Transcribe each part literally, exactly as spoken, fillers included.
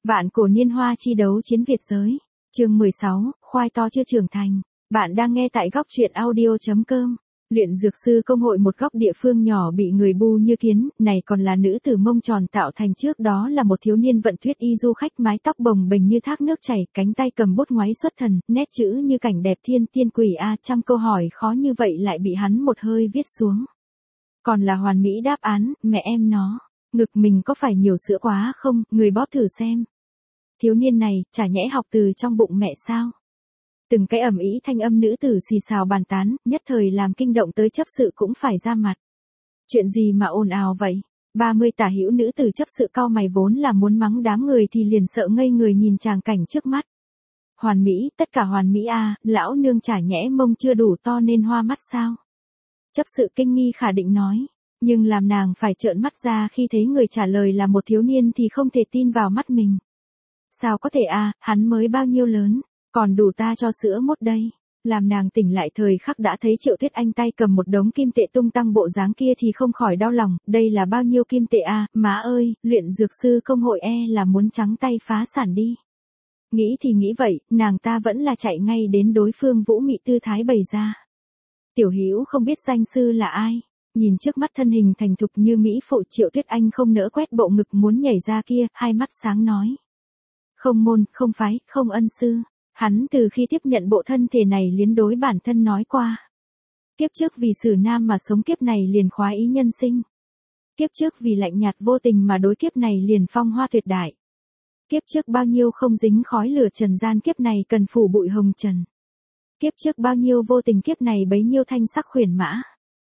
Vạn cổ niên hoa chi đấu chiến Việt giới. Chương mười sáu, khoai to chưa trưởng thành. Bạn đang nghe tại góc truyện audio chấm com. Luyện dược sư công hội một góc địa phương nhỏ bị người bu như kiến, này còn là nữ tử mông tròn tạo thành, trước đó là một thiếu niên vận thuyết y du khách, mái tóc bồng bềnh như thác nước chảy, cánh tay cầm bút ngoáy xuất thần, nét chữ như cảnh đẹp thiên tiên quỷ a, trăm câu hỏi khó như vậy lại bị hắn một hơi viết xuống. Còn là hoàn mỹ đáp án, mẹ em nó, ngực mình có phải nhiều sữa quá không, người bóp thử xem. Thiếu niên này, chả nhẽ học từ trong bụng mẹ sao? Từng cái ầm ĩ thanh âm nữ tử xì xào bàn tán, nhất thời làm kinh động tới chấp sự cũng phải ra mặt. Chuyện gì mà ồn ào vậy? ba mươi tả hữu nữ tử chấp sự cau mày, vốn là muốn mắng đám người thì liền sợ ngây người nhìn tràng cảnh trước mắt. Hoàn mỹ, tất cả hoàn mỹ a, à, lão nương chả nhẽ mông chưa đủ to nên hoa mắt sao? Chấp sự kinh nghi khả định nói, nhưng làm nàng phải trợn mắt ra khi thấy người trả lời là một thiếu niên thì không thể tin vào mắt mình. Sao có thể a, à, hắn mới bao nhiêu lớn, còn đủ ta cho sữa mốt đây. Làm nàng tỉnh lại thời khắc đã thấy Triệu Tuyết Anh tay cầm một đống kim tệ tung tăng bộ dáng kia thì không khỏi đau lòng, đây là bao nhiêu kim tệ a, à, má ơi, luyện dược sư công hội e là muốn trắng tay phá sản đi. Nghĩ thì nghĩ vậy, nàng ta vẫn là chạy ngay đến đối phương vũ mị tư thái bày ra. Tiểu Hữu không biết danh sư là ai? Nhìn trước mắt thân hình thành thục như mỹ phụ Triệu Tuyết Anh không nỡ quét bộ ngực muốn nhảy ra kia, hai mắt sáng nói. Không môn, không phái, không ân sư. Hắn từ khi tiếp nhận bộ thân thể này liền đối bản thân nói qua. Kiếp trước vì xử nam mà sống, kiếp này liền khoái ý nhân sinh. Kiếp trước vì lạnh nhạt vô tình mà đối, kiếp này liền phong hoa tuyệt đại. Kiếp trước bao nhiêu không dính khói lửa trần gian, kiếp này cần phủ bụi hồng trần. Kiếp trước bao nhiêu vô tình, kiếp này bấy nhiêu thanh sắc khuyển mã.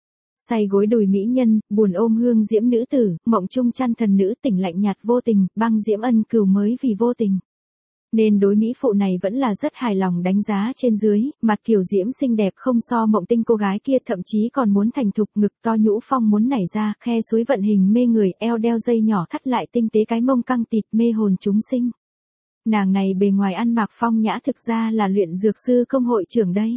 Say gối đùi mỹ nhân, buồn ôm hương diễm nữ tử, mộng chung chăn thần nữ, tỉnh lạnh nhạt vô tình, băng diễm ân cừu mới vì vô tình. Nên đối mỹ phụ này vẫn là rất hài lòng, đánh giá trên dưới, mặt kiều diễm xinh đẹp không so mộng tinh cô gái kia, thậm chí còn muốn thành thục, ngực to nhũ phong muốn nảy ra, khe suối vận hình mê người, eo đeo dây nhỏ thắt lại tinh tế, cái mông căng tịt mê hồn chúng sinh. Nàng này bề ngoài ăn mặc phong nhã, thực ra là luyện dược sư công hội trưởng đây.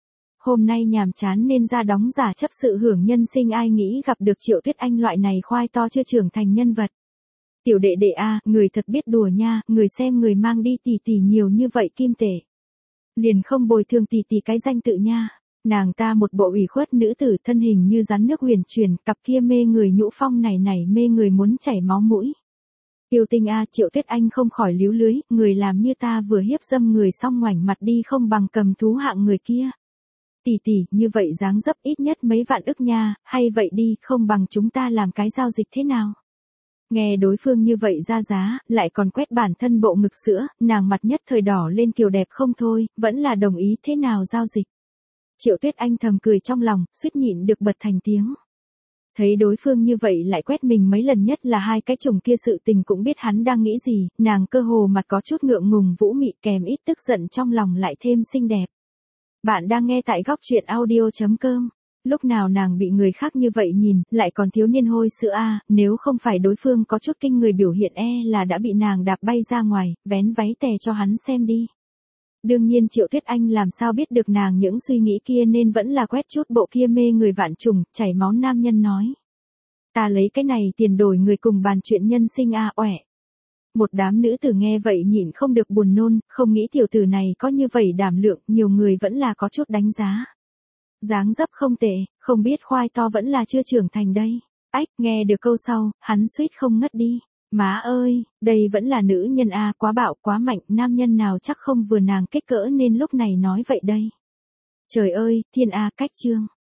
Hôm nay nhàm chán nên ra đóng giả chấp sự hưởng nhân sinh, ai nghĩ gặp được Triệu Tuyết Anh loại này khoai to chưa trưởng thành nhân vật. Tiểu đệ đệ a, à, người thật biết đùa nha, người xem người mang đi tỷ tỷ nhiều như vậy kim tệ. Liền không bồi thường tỷ tỷ cái danh tự nha. Nàng ta một bộ ủy khuất nữ tử, thân hình như rắn nước huyền chuyển, cặp kia mê người nhũ phong này này mê người muốn chảy máu mũi. Yêu tinh a, à, Triệu Tuyết Anh không khỏi líu lưới, người làm như ta vừa hiếp dâm người xong ngoảnh mặt đi không bằng cầm thú hạng người kia. Tỷ tỷ, như vậy dáng dấp ít nhất mấy vạn ức nha, hay vậy đi, không bằng chúng ta làm cái giao dịch thế nào? Nghe đối phương như vậy ra giá, lại còn quét bản thân bộ ngực sữa, nàng mặt nhất thời đỏ lên, kiều đẹp không thôi, vẫn là đồng ý, thế nào giao dịch? Triệu Tuyết Anh thầm cười trong lòng, suýt nhịn được bật thành tiếng. Thấy đối phương như vậy lại quét mình mấy lần, nhất là hai cái chồng kia, sự tình cũng biết hắn đang nghĩ gì, nàng cơ hồ mặt có chút ngượng ngùng vũ mị, kèm ít tức giận trong lòng lại thêm xinh đẹp. Bạn đang nghe tại góc truyện audio chấm com. Lúc nào nàng bị người khác như vậy nhìn, lại còn thiếu niên hôi sữa a, à, nếu không phải đối phương có chút kinh người biểu hiện e là đã bị nàng đạp bay ra ngoài, vén váy tè cho hắn xem đi. Đương nhiên Triệu Tuyết Anh làm sao biết được nàng những suy nghĩ kia, nên vẫn là quét chút bộ kia mê người vạn trùng, chảy máu nam nhân nói. Ta lấy cái này tiền đổi người cùng bàn chuyện nhân sinh a, à, oẻ. Một đám nữ tử nghe vậy nhịn không được buồn nôn, không nghĩ tiểu tử này có như vậy đảm lượng, nhiều người vẫn là có chút đánh giá. Dáng dấp không tệ, không biết khoai to vẫn là chưa trưởng thành đây. Ách, nghe được câu sau, hắn suýt không ngất đi. Má ơi, đây vẫn là nữ nhân a, à, quá bạo quá mạnh, nam nhân nào chắc không vừa nàng kích cỡ nên lúc này nói vậy đây. Trời ơi, thiên a, cách chương.